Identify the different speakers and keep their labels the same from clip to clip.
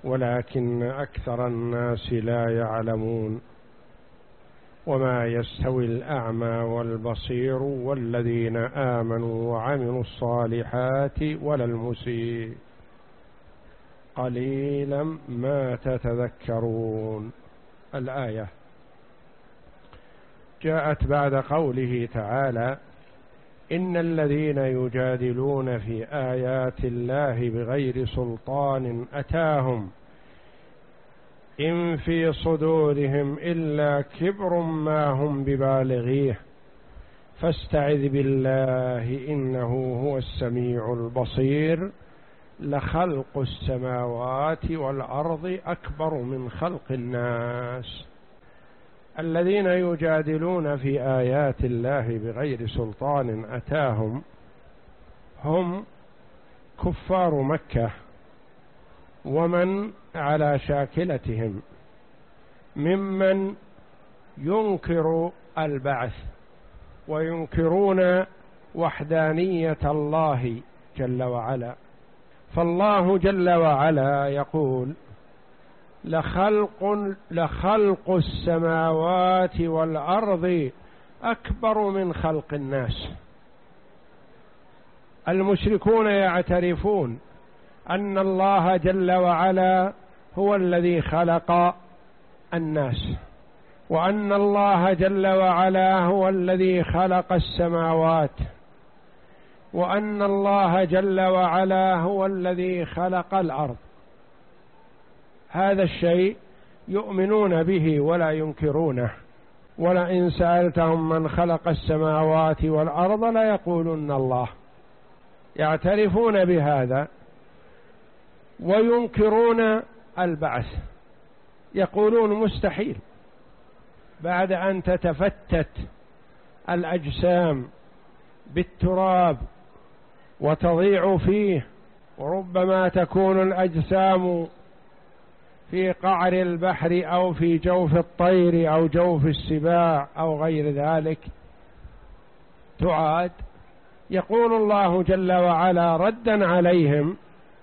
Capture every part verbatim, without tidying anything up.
Speaker 1: ولكن أكثر الناس لا يعلمون. وما يستوي الأعمى والبصير والذين آمنوا وعملوا الصالحات ولا المسيء قليلا ما تتذكرون. الآية جاءت بعد قوله تعالى: إن الذين يجادلون في آيات الله بغير سلطان أتاهم إن في صدورهم إلا كبر ما هم ببالغيه فاستعذ بالله إنه هو السميع البصير لخلق السماوات والأرض أكبر من خلق الناس. الذين يجادلون في آيات الله بغير سلطان أتاهم هم كفار مكة ومن على شاكلتهم ممن ينكر البعث وينكرون وحدانية الله جل وعلا. فالله جل وعلا يقول: لخلق, لخلق السماوات والأرض أكبر من خلق الناس. المشركون يعترفون أن الله جل وعلا هو الذي خلق الناس، وأن الله جل وعلا هو الذي خلق السماوات، وأن الله جل وعلا هو الذي خلق الأرض. هذا الشيء يؤمنون به ولا ينكرونه. ولئن سألتهم من خلق السماوات والأرض ليقولن الله. يعترفون بهذا وينكرون البعث، يقولون مستحيل بعد أن تتفتت الأجسام بالتراب وتضيع فيه، وربما تكون الأجسام في قعر البحر أو في جوف الطير أو جوف السباع أو غير ذلك تعاد. يقول الله جل وعلا ردا عليهم: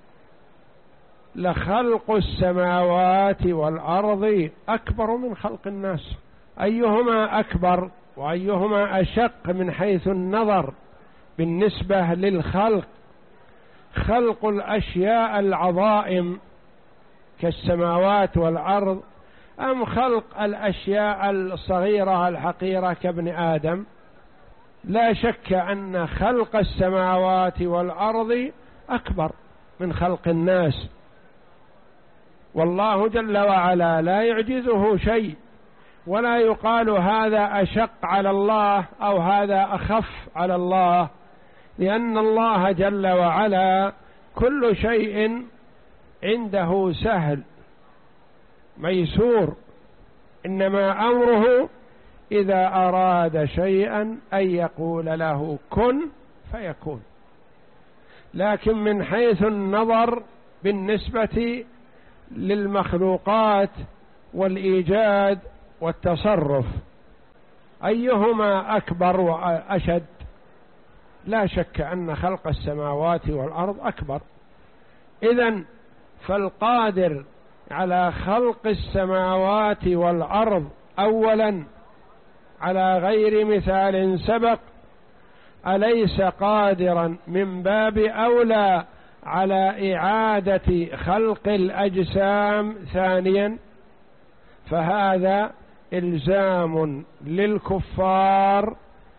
Speaker 1: لخلق السماوات والأرض أكبر من خلق الناس. أيهما أكبر وأيهما أشق من حيث النظر بالنسبة للخلق؟ خلق الأشياء العظائم كالسماوات والأرض أم خلق الأشياء الصغيرة الحقيرة كابن آدم؟ لا شك أن خلق السماوات والأرض أكبر من خلق الناس، والله جل وعلا لا يعجزه شيء، ولا يقال هذا أشق على الله أو هذا أخف على الله، لأن الله جل وعلا كل شيء عنده سهل ميسور، إنما أمره إذا أراد شيئا أن يقول له كن فيكون. لكن من حيث النظر بالنسبة للمخلوقات والإيجاد والتصرف أيهما أكبر وأشد؟ لا شك أن خلق السماوات والأرض أكبر. إذن فالقادر على خلق السماوات والأرض أولا على غير مثال سبق أليس قادرا من باب أولى على إعادة خلق الأجسام ثانيا؟ فهذا إلزام للكفار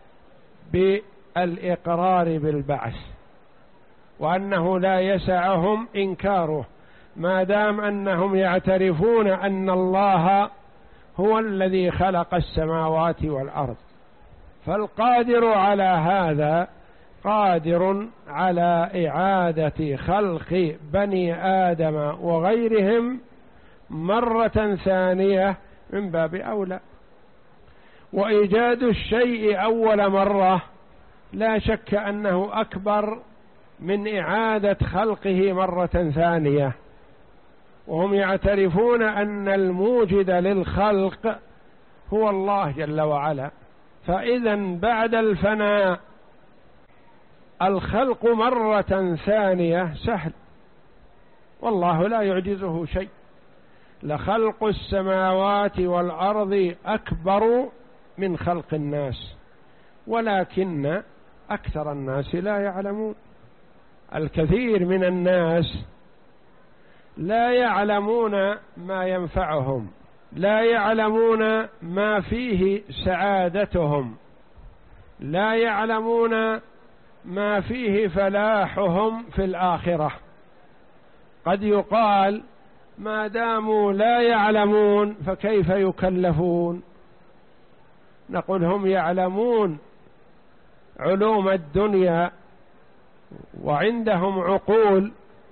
Speaker 1: بالإقرار بالبعث، وأنه لا يسعهم إنكاره ما دام أنهم يعترفون أن الله هو الذي خلق السماوات والأرض. فالقادر على هذا قادر على إعادة خلق بني آدم وغيرهم مرة ثانية من باب أولى. وإيجاد الشيء أول مرة لا شك أنه أكبر من إعادة خلقه مرة ثانية، وهم يعترفون أن الموجد للخلق هو الله جل وعلا. فإذا بعد الفناء الخلق مرة ثانية سهل، والله لا يعجزه شيء. لخلق السماوات والأرض أكبر من خلق الناس ولكن أكثر الناس لا يعلمون. الكثير من الناس لا يعلمون ما ينفعهم، لا يعلمون ما فيه سعادتهم، لا يعلمون ما فيه فلاحهم في الآخرة. قد يقال ما داموا لا يعلمون فكيف يكلفون؟ نقول هم يعلمون علوم الدنيا وعندهم عقول،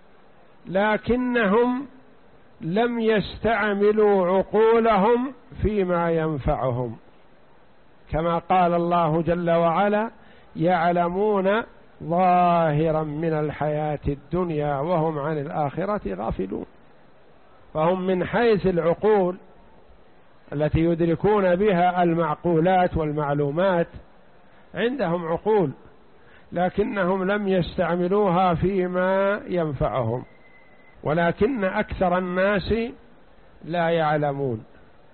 Speaker 1: لكنهم لم يستعملوا عقولهم فيما ينفعهم، كما قال الله جل وعلا: يعلمون ظاهرا من الحياة الدنيا وهم عن الآخرة غافلون. فهم من حيث العقول التي يدركون بها المعقولات والمعلومات عندهم عقول، لكنهم لم يستعملوها فيما ينفعهم، ولكن أكثر الناس لا يعلمون.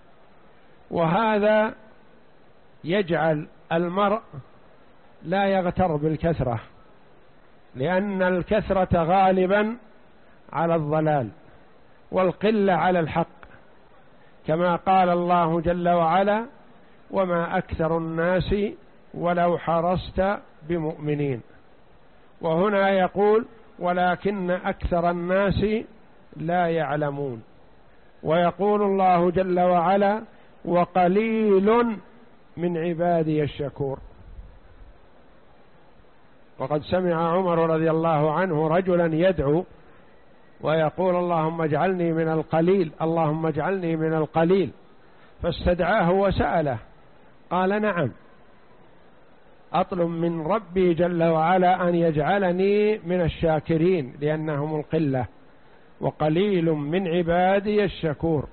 Speaker 1: وهذا يجعل المرء لا يغتر بالكثرة، لأن الكثرة غالبا على الضلال والقلة على الحق، كما قال الله جل وعلا: وما أكثر الناس ولو حرصت بمؤمنين. وهنا يقول: ولكن أكثر الناس لا يعلمون. ويقول الله جل وعلا: وقليل من عبادي الشكور. وقد سمع عمر رضي الله عنه رجلا يدعو ويقول: اللهم اجعلني من القليل، اللهم اجعلني من القليل، فاستدعاه وسأله قال: نعم، أطلب من ربي جل وعلا أن يجعلني من الشاكرين لأنهم القلة، وقليل من عبادي الشكور.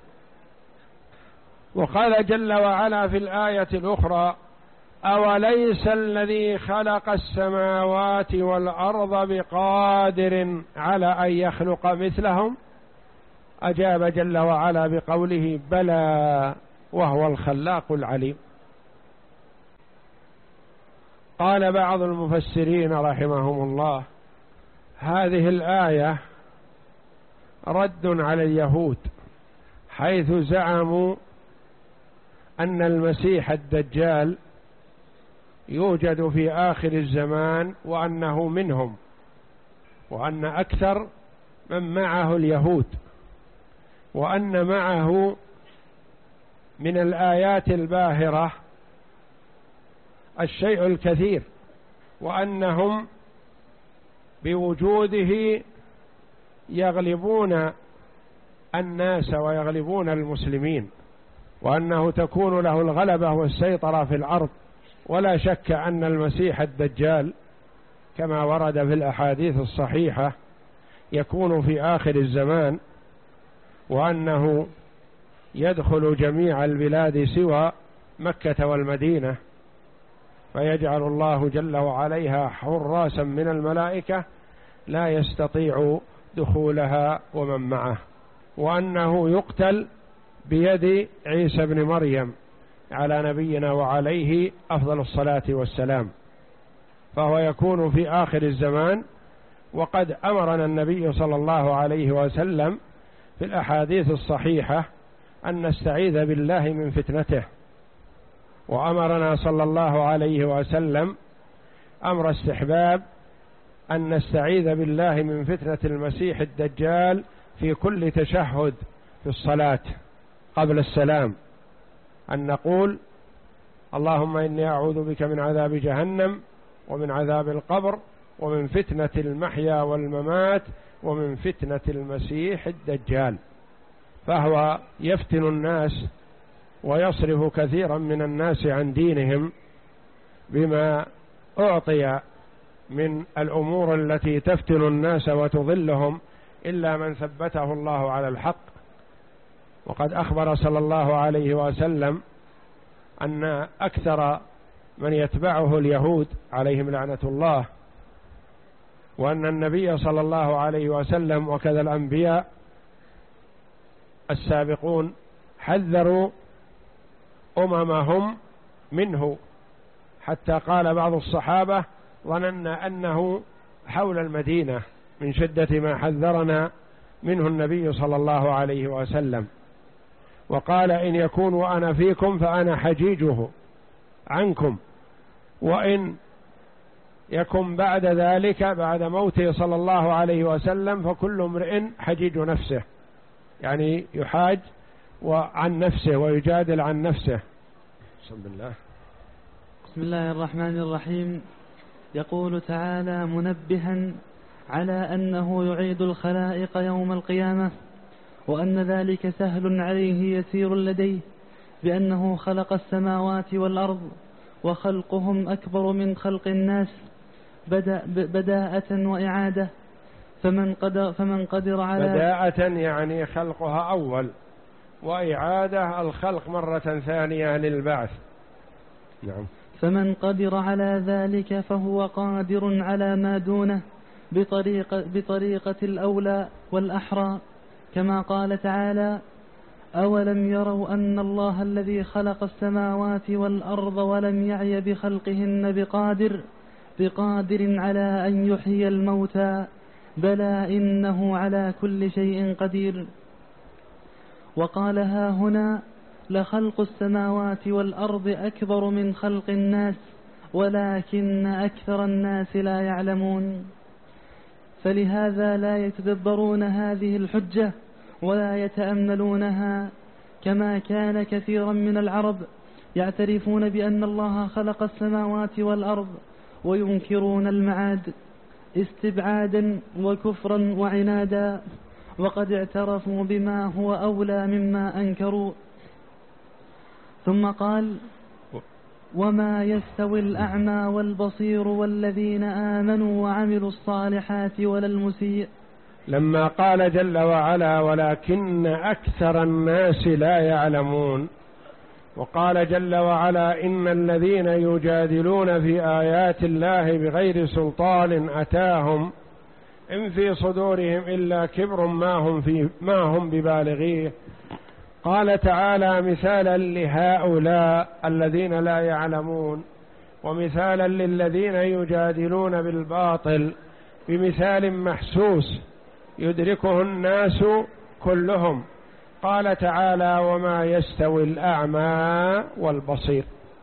Speaker 1: وقال جل وعلا في الآية الأخرى: أوليس الذي خلق السماوات والأرض بقادر على أن يخلق مثلهم؟ أجاب جل وعلا بقوله: بلى وهو الخلاق العليم. قال بعض المفسرين رحمهم الله: هذه الآية رد على اليهود حيث زعموا أن المسيح الدجال يوجد في آخر الزمان وأنه منهم، وأن أكثر من معه اليهود، وأن معه من الآيات الباهرة الشيء الكثير، وأنهم بوجوده يغلبون الناس ويغلبون المسلمين، وأنه تكون له الغلبة والسيطرة في الأرض. ولا شك أن المسيح الدجال كما ورد في الأحاديث الصحيحة يكون في آخر الزمان، وأنه يدخل جميع البلاد سوى مكة والمدينة، فيجعل الله جل وعلا حراسا من الملائكة لا يستطيع دخولها ومن معه، وأنه يقتل بيد عيسى بن مريم على نبينا وعليه أفضل الصلاة والسلام. فهو يكون في آخر الزمان، وقد أمرنا النبي صلى الله عليه وسلم في الأحاديث الصحيحة أن نستعيذ بالله من فتنته، وأمرنا صلى الله عليه وسلم أمر استحباب أن نستعيذ بالله من فتنة المسيح الدجال في كل تشهد في الصلاة قبل السلام، أن نقول: اللهم إني أعوذ بك من عذاب جهنم ومن عذاب القبر ومن فتنة المحيا والممات ومن فتنة المسيح الدجال. فهو يفتن الناس ويصرف كثيرا من الناس عن دينهم بما أعطي من الأمور التي تفتن الناس وتضلهم، إلا من ثبته الله على الحق. وقد أخبر صلى الله عليه وسلم أن أكثر من يتبعه اليهود عليهم لعنة الله، وأن النبي صلى الله عليه وسلم وكذا الأنبياء السابقون حذروا أممهم منه، حتى قال بعض الصحابة ظننا أنه حول المدينة من شدة ما حذرنا منه النبي صلى الله عليه وسلم. وقال إن يكون وأنا فيكم فأنا حجيجه عنكم، وإن يكن بعد ذلك بعد موته صلى الله عليه وسلم فكل امرئ حجيج نفسه، يعني يحاج عن نفسه ويجادل عن نفسه. بسم الله.
Speaker 2: بسم الله الرحمن الرحيم. يقول تعالى منبها على أنه يعيد الخلائق يوم القيامة، وأن ذلك سهل عليه يسير لديه، بأنه خلق السماوات والأرض وخلقهم أكبر من خلق الناس بداءة وإعادة. فمن قدر, فمن قدر على
Speaker 1: بداءة يعني خلقها أول، وإعادة الخلق مرة ثانية للبعث. نعم.
Speaker 2: فمن قدر على ذلك فهو قادر على ما دونه بطريقة, بطريقة الأولى والأحرى، كما قال تعالى أولم يروا أن الله الذي خلق السماوات والأرض ولم يعي بخلقهن بقادر بقادر على أن يحيي الموتى بلى إنه على كل شيء قدير. وقال ها هنا لخلق السماوات والأرض أكبر من خلق الناس ولكن أكثر الناس لا يعلمون. فلهذا لا يتدبرون هذه الحجة ولا يتأملونها، كما كان كثيرا من العرب يعترفون بأن الله خلق السماوات والأرض وينكرون المعاد استبعادا وكفرا وعنادا، وقد اعترفوا بما هو أولى مما أنكروا. ثم قال وما يستوي الأعمى والبصير والذين آمنوا وعملوا الصالحات ولا المسيء.
Speaker 1: لما قال جل وعلا ولكن أكثر الناس لا يعلمون، وقال جل وعلا إن الذين يجادلون في آيات الله بغير سلطان أتاهم إن في صدورهم إلا كبر ما هم, في ما هم ببالغيه. قال تعالى مثالا لهؤلاء الذين لا يعلمون، ومثالا للذين يجادلون بالباطل بمثال محسوس يدركه الناس كلهم. قال تعالى وما يستوي الأعمى والبصير،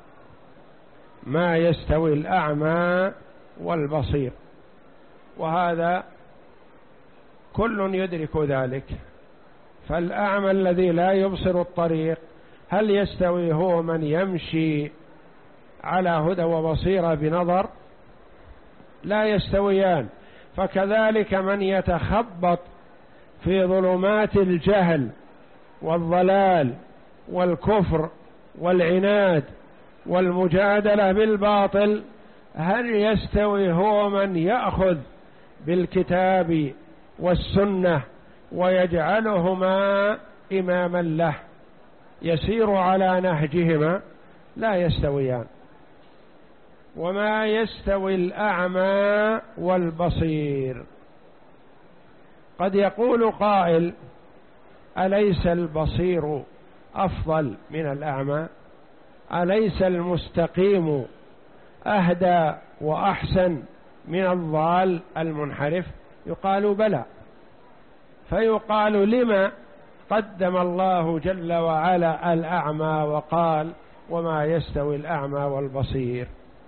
Speaker 1: ما يستوي الأعمى والبصير، وهذا كل يدرك ذلك. فالأعمى الذي لا يبصر الطريق هل يستوي هو من يمشي على هدى وبصيرة بنظر؟ لا يستويان. فكذلك من يتخبط في ظلمات الجهل والضلال والكفر والعناد والمجادلة بالباطل، هل يستوي هو من يأخذ بالكتاب والسنة ويجعلهما إماما له يسير على نهجهما؟ لا يستويان. وما يستوي الأعمى والبصير. قد يقول قائل أليس البصير أفضل من الأعمى؟ أليس المستقيم أهدى وأحسن من الضال المنحرف؟ يقال بلى. فيقال لما قدم الله جل وعلا الأعمى وقال وما يستوي الأعمى والبصير؟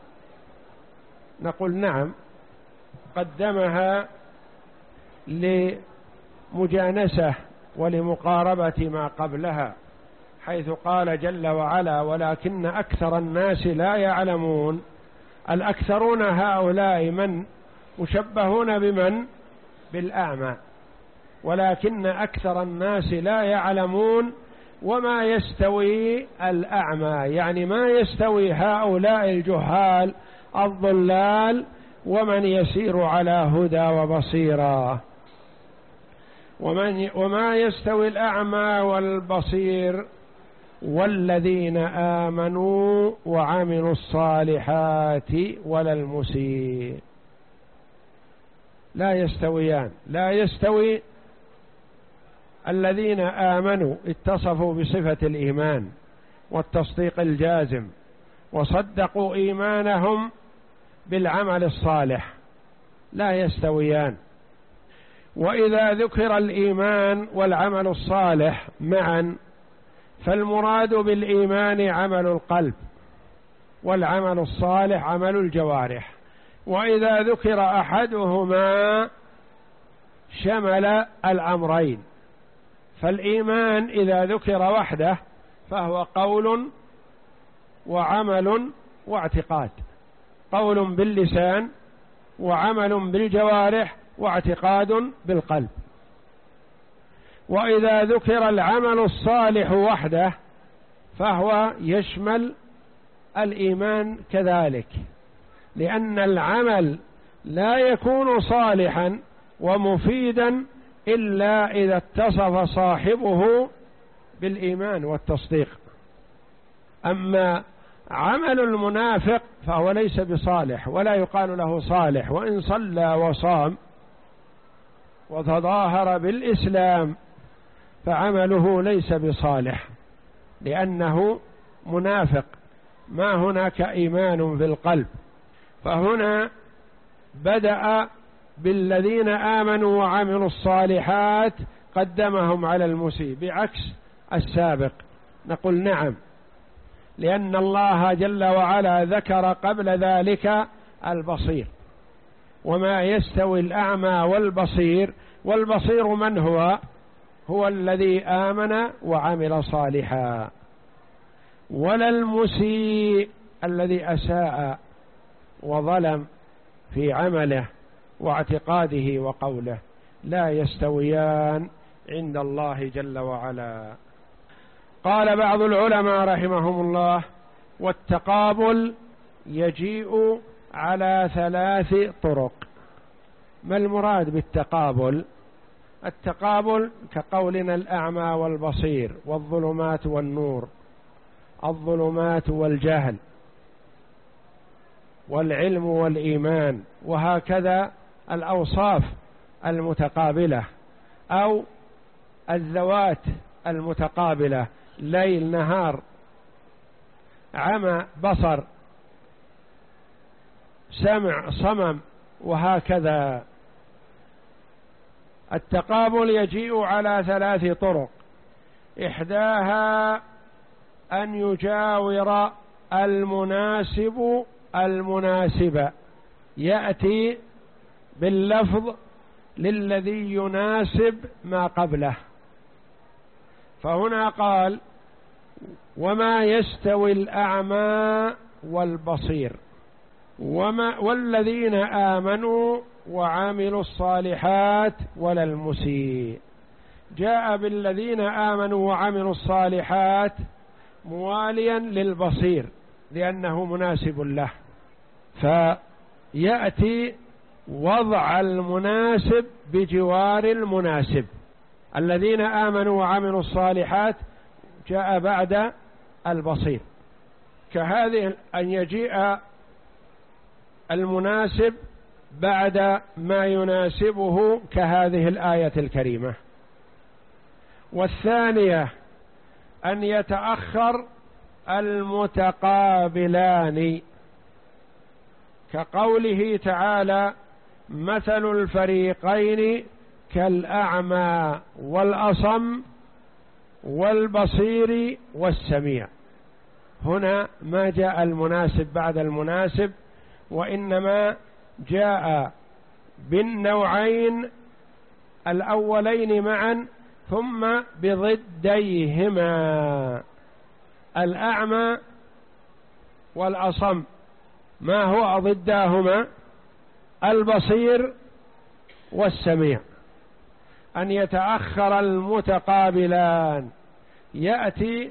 Speaker 1: نقول نعم، قدمها لمجانسة ولمقاربة ما قبلها، حيث قال جل وعلا ولكن أكثر الناس لا يعلمون. الأكثرون هؤلاء من مشبهون بمن؟ بالأعمى. ولكن أكثر الناس لا يعلمون. وما يستوي الأعمى يعني ما يستوي هؤلاء الجهال الضلال ومن يسير على هدى وبصيرة. ومن وما يستوي الأعمى والبصير والذين آمنوا وعملوا الصالحات ولا المسيء. لا يستويان. لا يستوي الذين آمنوا اتصفوا بصفة الإيمان والتصديق الجازم وصدقوا إيمانهم بالعمل الصالح، لا يستويان. وإذا ذكر الإيمان والعمل الصالح معا فالمراد بالإيمان عمل القلب، والعمل الصالح عمل الجوارح. وإذا ذكر أحدهما شمل الأمرين، فالإيمان إذا ذكر وحده فهو قول وعمل واعتقاد، قول باللسان وعمل بالجوارح واعتقاد بالقلب. وإذا ذكر العمل الصالح وحده فهو يشمل الإيمان كذلك، لأن العمل لا يكون صالحا ومفيدا إلا إذا اتصف صاحبه بالإيمان والتصديق. أما عمل المنافق فهو ليس بصالح ولا يقال له صالح، وإن صلى وصام وتظاهر بالإسلام فعمله ليس بصالح لأنه منافق، ما هناك إيمان في القلب. فهنا بدأ بالذين آمنوا وعملوا الصالحات قدمهم على المسيء بعكس السابق. نقول نعم، لأن الله جل وعلا ذكر قبل ذلك البصير، وما يستوي الأعمى والبصير، والبصير من هو؟ هو الذي آمن وعمل صالحا، ولا المسيء الذي أساء وظلم في عمله واعتقاده وقوله، لا يستويان عند الله جل وعلا. قال بعض العلماء رحمهم الله: والتقابل يجيء على ثلاث طرق. ما المراد بالتقابل؟ التقابل كقولنا الأعمى والبصير، والظلمات والنور، الظلمات والجهل، والعلم والإيمان، وهكذا الأوصاف المتقابلة أو الذوات المتقابلة، ليل نهار، عمى بصر، سمع صمم، وهكذا. التقابل يجيء على ثلاث طرق: إحداها أن يجاور المناسب المناسب، يأتي باللفظ للذي يناسب ما قبله. فهنا قال: وما يستوي الأعمى والبصير وما والذين آمنوا وعملوا الصالحات ولا المسيء. جاء بالذين آمنوا وعملوا الصالحات مواليا للبصير لأنه مناسب له، فيأتي وضع المناسب بجوار المناسب. الذين آمنوا وعملوا الصالحات جاء بعد البصير، كهذه أن يجيء المناسب بعد ما يناسبه كهذه الآية الكريمة. والثانية أن يتأخر المتقابلان، كقوله تعالى: مثل الفريقين كالأعمى والأصم والبصير والسميع. هنا ما جاء المناسب بعد المناسب، وإنما جاء بالنوعين الأولين معا ثم بضديهما. الأعمى والأصم ما هو ضداهما؟ البصير والسميع. أن يتأخر المتقابلان، يأتي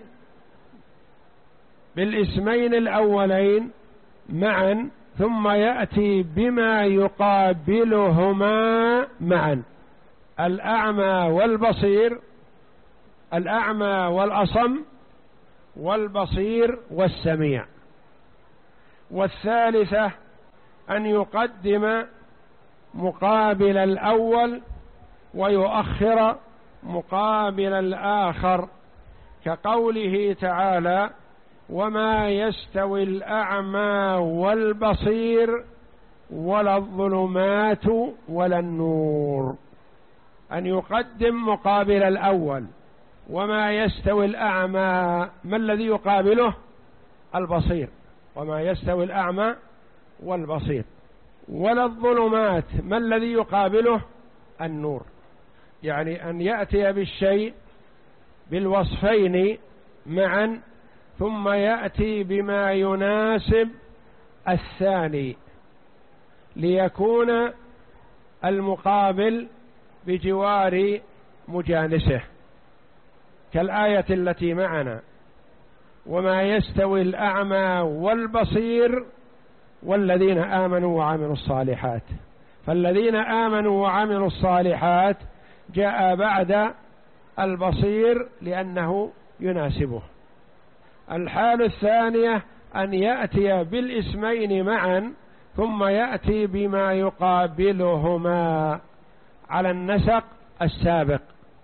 Speaker 1: بالاسمين الأولين معا ثم يأتي بما يقابلهما معا: الأعمى والبصير، الأعمى والأصم، والبصير والسميع. والثالثة أن يقدم مقابل الأول ويؤخر مقابل الآخر، كقوله تعالى: وما يستوي الأعمى والبصير ولا الظلمات ولا النور، أن يقدم مقابل الأول. وما يستوي الأعمى، ما الذي يقابله؟ البصير. وما يستوي الأعمى والبصير. ولا الظلمات، ما الذي يقابله؟ النور. يعني أن يأتي بالشيء بالوصفين معا ثم يأتي بما يناسب الثاني ليكون المقابل بجوار مجانسه، كالآية التي معنا: وما يستوي الأعمى والبصير والذين آمنوا وعملوا الصالحات. فالذين آمنوا وعملوا الصالحات جاء بعد البصير لأنه يناسبه. الحال الثانية أن يأتي بالاسمين معا ثم يأتي بما يقابلهما على النسق السابق،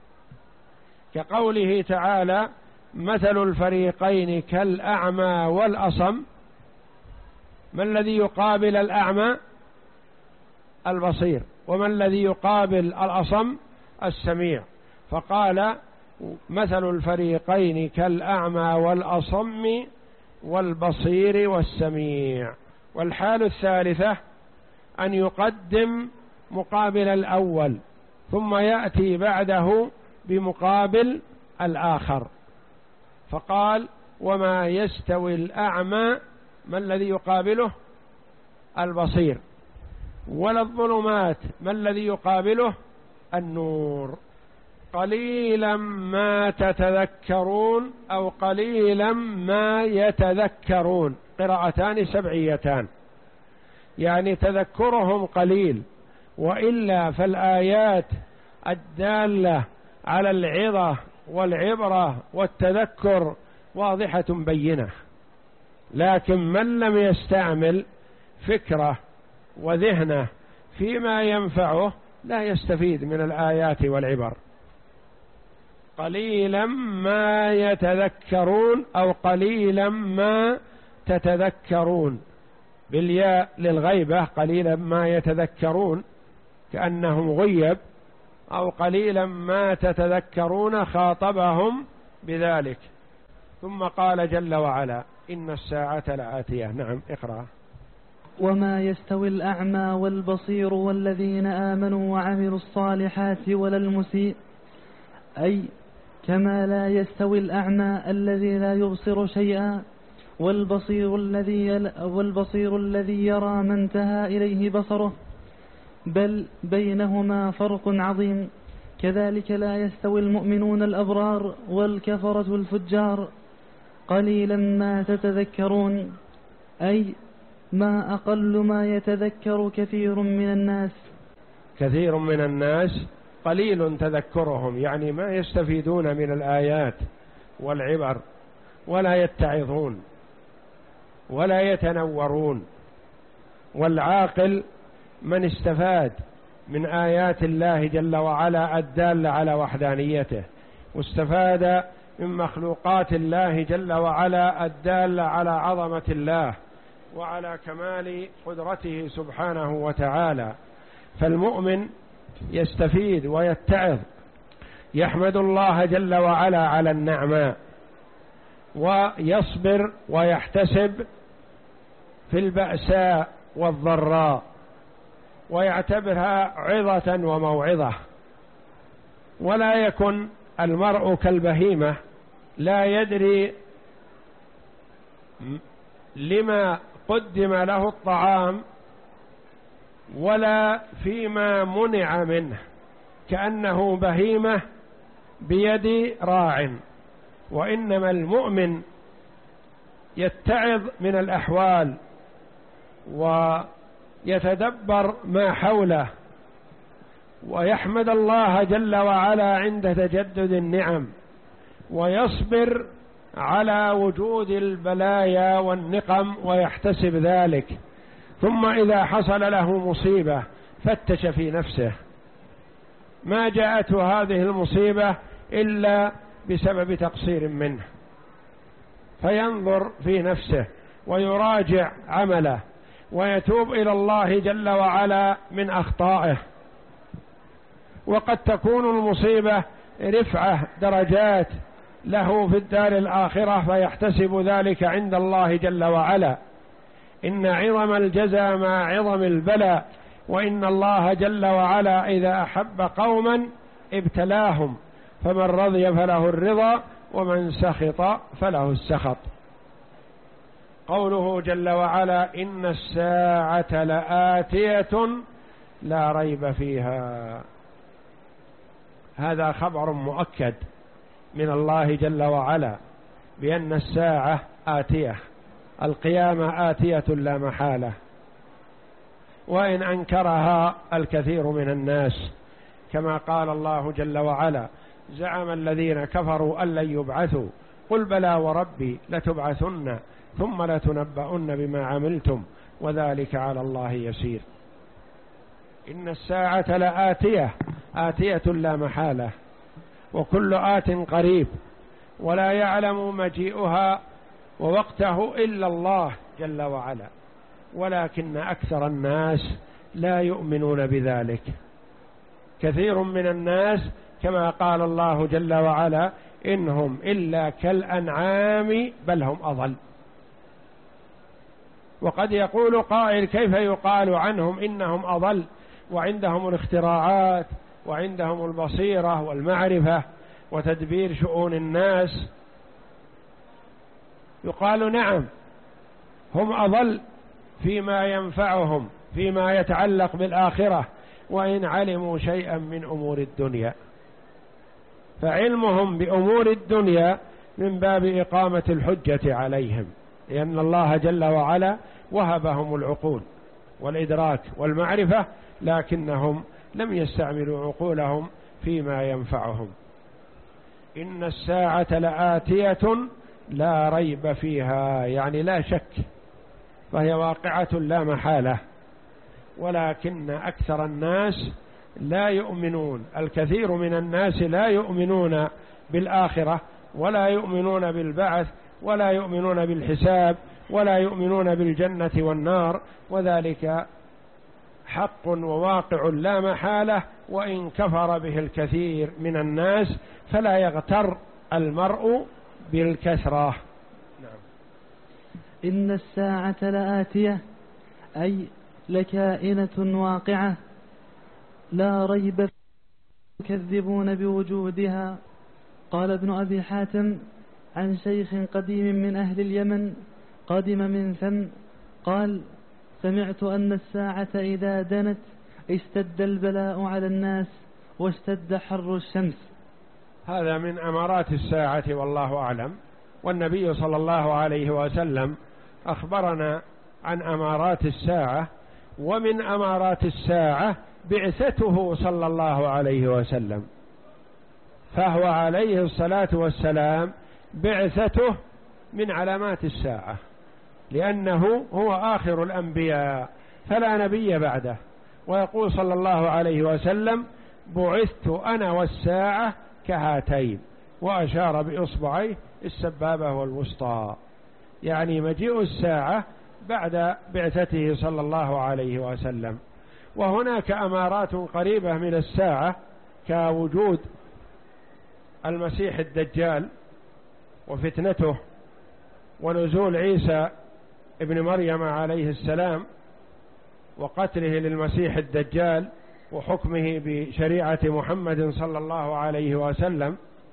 Speaker 1: كقوله تعالى: مثل الفريقين كالأعمى والأصم. ما الذي يقابل الأعمى؟ البصير. وما الذي يقابل الأصم؟ السميع. فقال: مثل الفريقين كالأعمى والأصم والبصير والسميع. والحال الثالثة أن يقدم مقابل الأول ثم يأتي بعده بمقابل الآخر، فقال: وما يستوي الأعمى، ما الذي يقابله؟ البصير. ولا الظلمات، ما الذي يقابله؟ النور. قليلا ما تتذكرون أو قليلا ما يتذكرون، قراءتان سبعيتان، يعني تذكرهم قليل، وإلا فالآيات الدالة على العظة والعبرة والتذكر واضحة بينة، لكن من لم يستعمل فكره وذهنه فيما ينفعه لا يستفيد من الآيات والعبر. قليلا ما يتذكرون أو قليلا ما تتذكرون، بالياء للغيبة، قليلا ما يتذكرون كأنه مغيب، أو قليلا ما تتذكرون خاطبهم بذلك. ثم قال جل وعلا: إن الساعة لآتية. نعم، اقرأ.
Speaker 2: وما يستوي الأعمى والبصير والذين آمنوا وعملوا الصالحات ولا المسيء، أي كما لا يستوي الأعمى الذي لا يبصر شيئا والبصير الذي والبصير الذي يرى ما انتهى إليه بصره، بل بينهما فرق عظيم. كذلك لا يستوي المؤمنون الأبرار والكفرة الفجار، قليلا ما تتذكرون، أي ما أقل ما يتذكر كثير من الناس.
Speaker 1: كثير من الناس قليل تذكرهم، يعني ما يستفيدون من الآيات والعبر ولا يتعظون ولا يتنورون. والعاقل من استفاد من آيات الله جل وعلا الدالة على وحدانيته، واستفاد من مخلوقات الله جل وعلا الدالة على عظمة الله وعلى كمال قدرته سبحانه وتعالى. فالمؤمن يستفيد ويتعظ، يحمد الله جل وعلا على النعماء، ويصبر ويحتسب في البأساء والضراء، ويعتبرها عظة وموعظة. ولا يكن المرء كالبهيمة لا يدري لما قدم له الطعام ولا فيما منع منه، كأنه بهيمة بيد راع. وإنما المؤمن يتعظ من الأحوال ويتدبر ما حوله، ويحمد الله جل وعلا عند تجدد النعم، ويصبر على وجود البلايا والنقم ويحتسب ذلك. ثم إذا حصل له مصيبة فتش في نفسه، ما جاءته هذه المصيبة إلا بسبب تقصير منه، فينظر في نفسه ويراجع عمله ويتوب إلى الله جل وعلا من أخطائه. وقد تكون المصيبة رفعة درجات له في الدار الآخرة فيحتسب ذلك عند الله جل وعلا. إن عظم الجزاء مع عظم البلاء، وإن الله جل وعلا إذا أحب قوما ابتلاهم، فمن رضي فله الرضا ومن سخط فله السخط. قوله جل وعلا إن الساعة لآتية لا ريب فيها، هذا خبر مؤكد من الله جل وعلا بأن الساعة آتية، القيامة آتية لا محالة، وإن أنكرها الكثير من الناس، كما قال الله جل وعلا زعم الذين كفروا أن لن يبعثوا قل بلى وربي لتبعثن ثم لتنبؤن بما عملتم وذلك على الله يسير. إن الساعة لآتية، آتية لا محالة، وكل آت قريب، ولا يعلم مجيئها ووقته إلا الله جل وعلا، ولكن أكثر الناس لا يؤمنون بذلك. كثير من الناس كما قال الله جل وعلا إنهم إلا كالأنعام بل هم أضل. وقد يقول قائل كيف يقال عنهم إنهم أضل وعندهم الاختراعات وعندهم البصيرة والمعرفة وتدبير شؤون الناس؟ يقال نعم هم أضل فيما ينفعهم فيما يتعلق بالآخرة، وإن علموا شيئا من أمور الدنيا، فعلمهم بأمور الدنيا من باب إقامة الحجة عليهم، لأن الله جل وعلا وهبهم العقول والإدراك والمعرفة، لكنهم لم يستعملوا عقولهم فيما ينفعهم. إن الساعة لآتية لا ريب فيها، يعني لا شك، فهي واقعة لا محالة، ولكن أكثر الناس لا يؤمنون. الكثير من الناس لا يؤمنون بالآخرة، ولا يؤمنون بالبعث، ولا يؤمنون بالحساب، ولا يؤمنون بالجنة والنار، وذلك حق وواقع لا محالة، وإن كفر به الكثير من الناس فلا يغتر المرء بالكثرة. نعم.
Speaker 2: إن الساعة لآتية أي لكائنة واقعة لا ريب يكذبون بوجودها. قال ابن أبي حاتم عن شيخ قديم من أهل اليمن قدم من ثم قال سمعت أن الساعة إذا دنت اشتد البلاء على الناس واشتد حر الشمس.
Speaker 1: هذا من أمارات الساعة والله أعلم، والنبي صلى الله عليه وسلم أخبرنا عن أمارات الساعة، ومن أمارات الساعة بعثته صلى الله عليه وسلم، فهو عليه الصلاة والسلام بعثته من علامات الساعة، لأنه هو آخر الأنبياء فلا نبي بعده. ويقول صلى الله عليه وسلم بعثت أنا والساعة كهاتين، وأشار بإصبعيه السبابة والوسطى، يعني مجيء الساعة بعد بعثته صلى الله عليه وسلم. وهناك أمارات قريبة من الساعة كوجود المسيح الدجال وفتنته، ونزول عيسى ابن مريم عليه السلام، وقتله للمسيح الدجال، وحكمه بشريعة محمد صلى الله عليه وسلم.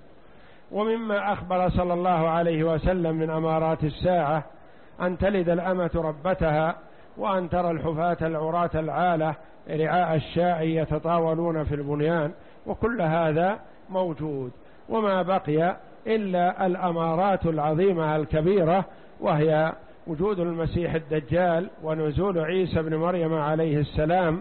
Speaker 1: ومما أخبر صلى الله عليه وسلم من أمارات الساعة أن تلد الأمة ربتها، وأن ترى الحفاة العراة العالة رعاء الشاء يتطاولون في البنيان، وكل هذا موجود. وما بقي إلا الأمارات العظيمة الكبيرة، وهي وجود المسيح الدجال، ونزول عيسى بن مريم عليه السلام،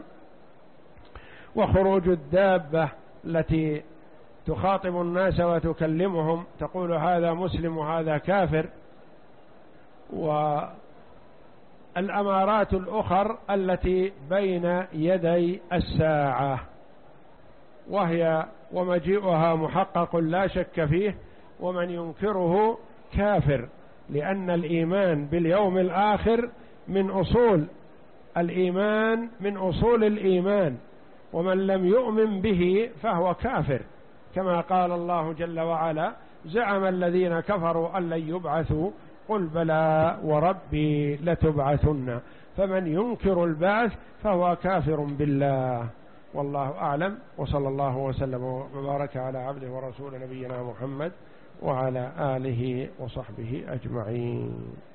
Speaker 1: وخروج الدابة التي تخاطب الناس وتكلمهم تقول هذا مسلم وهذا كافر، الأمارات الأخر التي بين يدي الساعة، وهي ومجيئها محقق لا شك فيه، ومن ينكره كافر، لأن الإيمان باليوم الآخر من أصول الإيمان، من أصول الإيمان، ومن لم يؤمن به فهو كافر، كما قال الله جل وعلا: زعم الذين كفروا أن لن يبعثوا قل بلى وربي لتبعثن. فمن ينكر البعث فهو كافر بالله. والله أعلم، وصلى الله وسلم وبارك على عبده ورسول نبينا محمد وعلى آله وصحبه أجمعين.